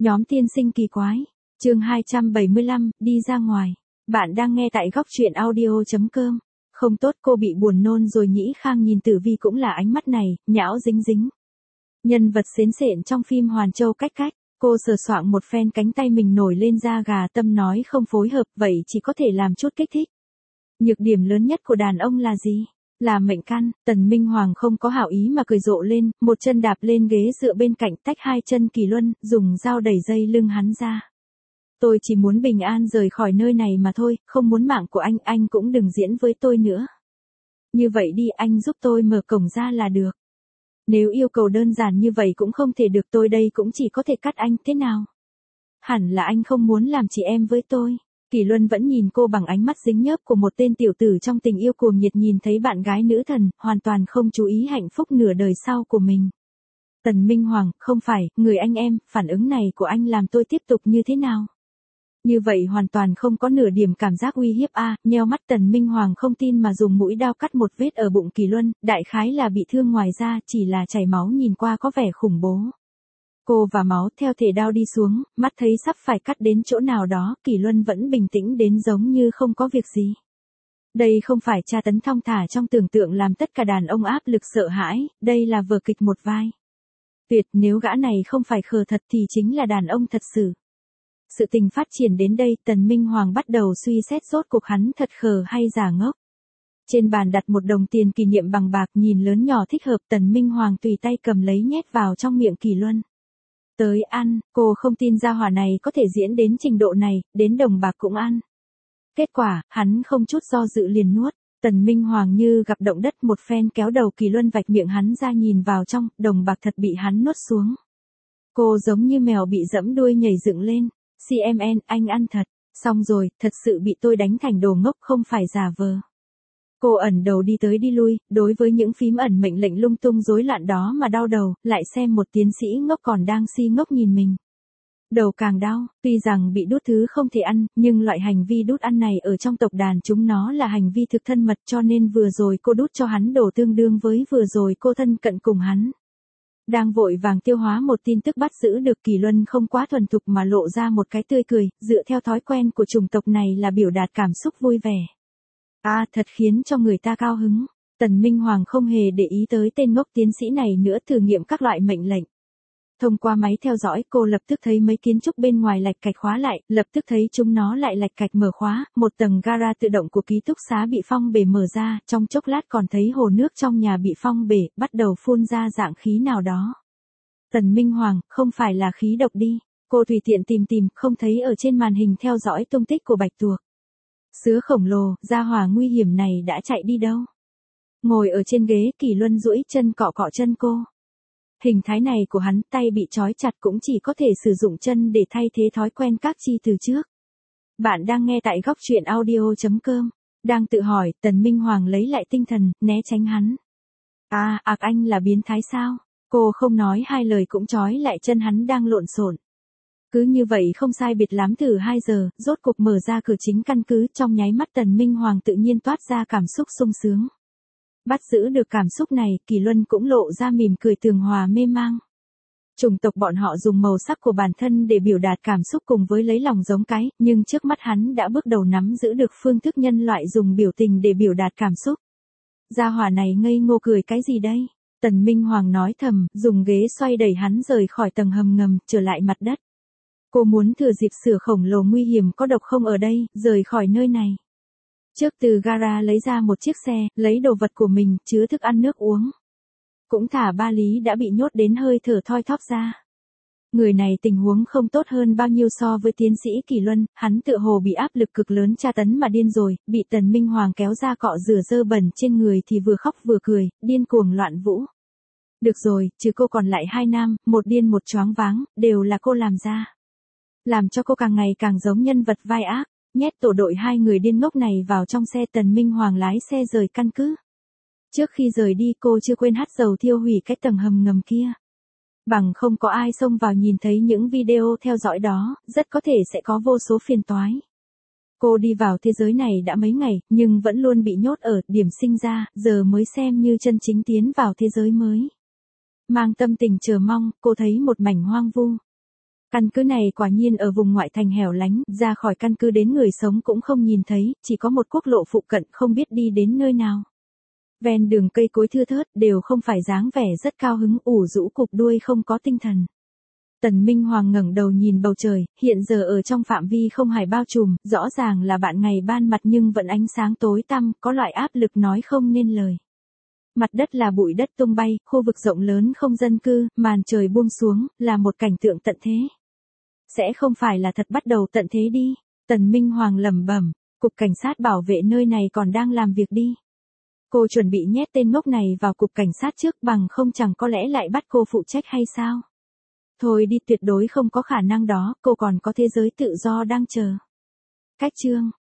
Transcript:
Nhóm tiên sinh kỳ quái. Chương 275, đi ra ngoài. Bạn đang nghe tại góc truyện audio.com. Không tốt, cô bị buồn nôn rồi. Nhĩ Khang nhìn Tử Vi cũng là ánh mắt này, nhão dính dính. Nhân vật xến xện trong phim Hoàn Châu cách cách. Cô sờ soạng một phen cánh tay mình nổi lên da gà, tâm nói không phối hợp, vậy chỉ có thể làm chút kích thích. Nhược điểm lớn nhất của đàn ông là gì? Là mệnh căn. Tần Minh Hoàng không có hảo ý mà cười rộ lên, một chân đạp lên ghế dựa bên cạnh, tách hai chân Kỳ Luân, dùng dao đẩy dây lưng hắn ra. Tôi chỉ muốn bình an rời khỏi nơi này mà thôi, không muốn mạng của anh cũng đừng diễn với tôi nữa. Như vậy đi, anh giúp tôi mở cổng ra là được. Nếu yêu cầu đơn giản như vậy cũng không thể được, tôi đây cũng chỉ có thể cắt anh, thế nào? Hẳn là anh không muốn làm chị em với tôi. Kỳ Luân vẫn nhìn cô bằng ánh mắt dính nhớp của một tên tiểu tử trong tình yêu cuồng nhiệt, nhìn thấy bạn gái nữ thần, hoàn toàn không chú ý hạnh phúc nửa đời sau của mình. Tần Minh Hoàng, không phải, người anh em, phản ứng này của anh làm tôi tiếp tục như thế nào? Như vậy hoàn toàn không có nửa điểm cảm giác uy hiếp a. Nheo mắt Tần Minh Hoàng không tin mà dùng mũi dao cắt một vết ở bụng Kỳ Luân, đại khái là bị thương, ngoài ra chỉ là chảy máu, nhìn qua có vẻ khủng bố. Cô và máu theo thể đao đi xuống, mắt thấy sắp phải cắt đến chỗ nào đó, Kỳ Luân vẫn bình tĩnh đến giống như không có việc gì. Đây không phải tra tấn thong thả trong tưởng tượng làm tất cả đàn ông áp lực sợ hãi, đây là vở kịch một vai. Tuyệt, nếu gã này không phải khờ thật thì chính là đàn ông thật sự. Sự tình phát triển đến đây, Tần Minh Hoàng bắt đầu suy xét rốt cuộc hắn thật khờ hay giả ngốc. Trên bàn đặt một đồng tiền kỷ niệm bằng bạc, nhìn lớn nhỏ thích hợp, Tần Minh Hoàng tùy tay cầm lấy nhét vào trong miệng Kỳ Luân. Tới ăn, cô không tin gia hỏa này có thể diễn đến trình độ này, đến đồng bạc cũng ăn. Kết quả, hắn không chút do dự liền nuốt. Tần Minh Hoàng như gặp động đất, một phen kéo đầu Kỳ Luân vạch miệng hắn ra, nhìn vào trong, đồng bạc thật bị hắn nuốt xuống. Cô giống như mèo bị dẫm đuôi nhảy dựng lên. CMN, anh ăn thật. Xong rồi, thật sự bị tôi đánh thành đồ ngốc, không phải giả vờ. Cô ẩn đầu đi tới đi lui, đối với những phím ẩn mệnh lệnh lung tung rối loạn đó mà đau đầu, lại xem một tiến sĩ ngốc còn đang si ngốc nhìn mình. Đầu càng đau, tuy rằng bị đút thứ không thể ăn, nhưng loại hành vi đút ăn này ở trong tộc đàn chúng nó là hành vi thực thân mật, cho nên vừa rồi cô đút cho hắn đồ tương đương với vừa rồi cô thân cận cùng hắn. Đang vội vàng tiêu hóa một tin tức bắt giữ được, Kỳ Luân không quá thuần thục mà lộ ra một cái tươi cười, dựa theo thói quen của chủng tộc này là biểu đạt cảm xúc vui vẻ. Thật khiến cho người ta cao hứng. Tần Minh Hoàng không hề để ý tới tên ngốc tiến sĩ này nữa, thử nghiệm các loại mệnh lệnh. Thông qua máy theo dõi, cô lập tức thấy mấy kiến trúc bên ngoài lạch cạch khóa lại, lập tức thấy chúng nó lại lạch cạch mở khóa, một tầng gara tự động của ký túc xá bị phong bể mở ra, trong chốc lát còn thấy hồ nước trong nhà bị phong bể, bắt đầu phun ra dạng khí nào đó. Tần Minh Hoàng, không phải là khí độc đi. Cô tùy tiện tìm, không thấy ở trên màn hình theo dõi tung tích của bạch tuộc. Sứa khổng lồ, gia hỏa nguy hiểm này đã chạy đi đâu? Ngồi ở trên ghế, Kỳ Luân duỗi chân cọ cọ chân cô. Hình thái này của hắn, tay bị trói chặt cũng chỉ có thể sử dụng chân để thay thế thói quen các chi từ trước. Bạn đang nghe tại góc truyện audio.com. Đang tự hỏi, Tần Minh Hoàng lấy lại tinh thần, né tránh hắn. Anh là biến thái sao? Cô không nói hai lời cũng trói lại chân hắn đang lộn xộn. Cứ như vậy không sai biệt lắm thử 2 giờ, rốt cục mở ra cửa chính căn cứ, trong nháy mắt Tần Minh Hoàng tự nhiên toát ra cảm xúc sung sướng. Bắt giữ được cảm xúc này, Kỳ Luân cũng lộ ra mỉm cười tường hòa mê mang. Chủng tộc bọn họ dùng màu sắc của bản thân để biểu đạt cảm xúc cùng với lấy lòng giống cái, nhưng trước mắt hắn đã bước đầu nắm giữ được phương thức nhân loại dùng biểu tình để biểu đạt cảm xúc. Gia hỏa này ngây ngô cười cái gì đây? Tần Minh Hoàng nói thầm, dùng ghế xoay đẩy hắn rời khỏi tầng hầm ngầm, trở lại mặt đất. Cô muốn thừa dịp sửa khổng lồ nguy hiểm có độc không ở đây, rời khỏi nơi này. Trước từ gara lấy ra một chiếc xe, lấy đồ vật của mình, chứa thức ăn nước uống. Cũng thả ba lý đã bị nhốt đến hơi thở thoi thóp ra. Người này tình huống không tốt hơn bao nhiêu so với tiến sĩ Kỳ Luân, hắn tựa hồ bị áp lực cực lớn tra tấn mà điên rồi, bị Tần Minh Hoàng kéo ra cọ rửa dơ bẩn trên người thì vừa khóc vừa cười, điên cuồng loạn vũ. Được rồi, trừ cô còn lại 2 nam, một điên một choáng váng, đều là cô làm ra. Làm cho cô càng ngày càng giống nhân vật vai ác, nhét tổ đội 2 người điên ngốc này vào trong xe. Tần Minh Hoàng lái xe rời căn cứ. Trước khi rời đi cô chưa quên hắt dầu thiêu hủy cái tầng hầm ngầm kia. Bằng không có ai xông vào nhìn thấy những video theo dõi đó, rất có thể sẽ có vô số phiền toái. Cô đi vào thế giới này đã mấy ngày, nhưng vẫn luôn bị nhốt ở điểm sinh ra, giờ mới xem như chân chính tiến vào thế giới mới. Mang tâm tình chờ mong, cô thấy một mảnh hoang vu. Căn cứ này quả nhiên ở vùng ngoại thành hẻo lánh, ra khỏi căn cứ đến người sống cũng không nhìn thấy, chỉ có một quốc lộ phụ cận không biết đi đến nơi nào. Ven đường cây cối thưa thớt đều không phải dáng vẻ rất cao hứng, ủ rũ cụp đuôi không có tinh thần. Tần Minh Hoàng ngẩng đầu nhìn bầu trời, hiện giờ ở trong phạm vi không hải bao trùm, rõ ràng là bạn ngày ban mặt nhưng vẫn ánh sáng tối tăm, có loại áp lực nói không nên lời. Mặt đất là bụi đất tung bay, khu vực rộng lớn không dân cư, màn trời buông xuống, là một cảnh tượng tận thế. Sẽ không phải là thật bắt đầu tận thế đi, Tần Minh Hoàng lẩm bẩm, cục cảnh sát bảo vệ nơi này còn đang làm việc đi. Cô chuẩn bị nhét tên ngốc này vào cục cảnh sát trước bằng không chẳng có lẽ lại bắt cô phụ trách hay sao? Thôi đi, tuyệt đối không có khả năng đó, cô còn có thế giới tự do đang chờ. Cách chương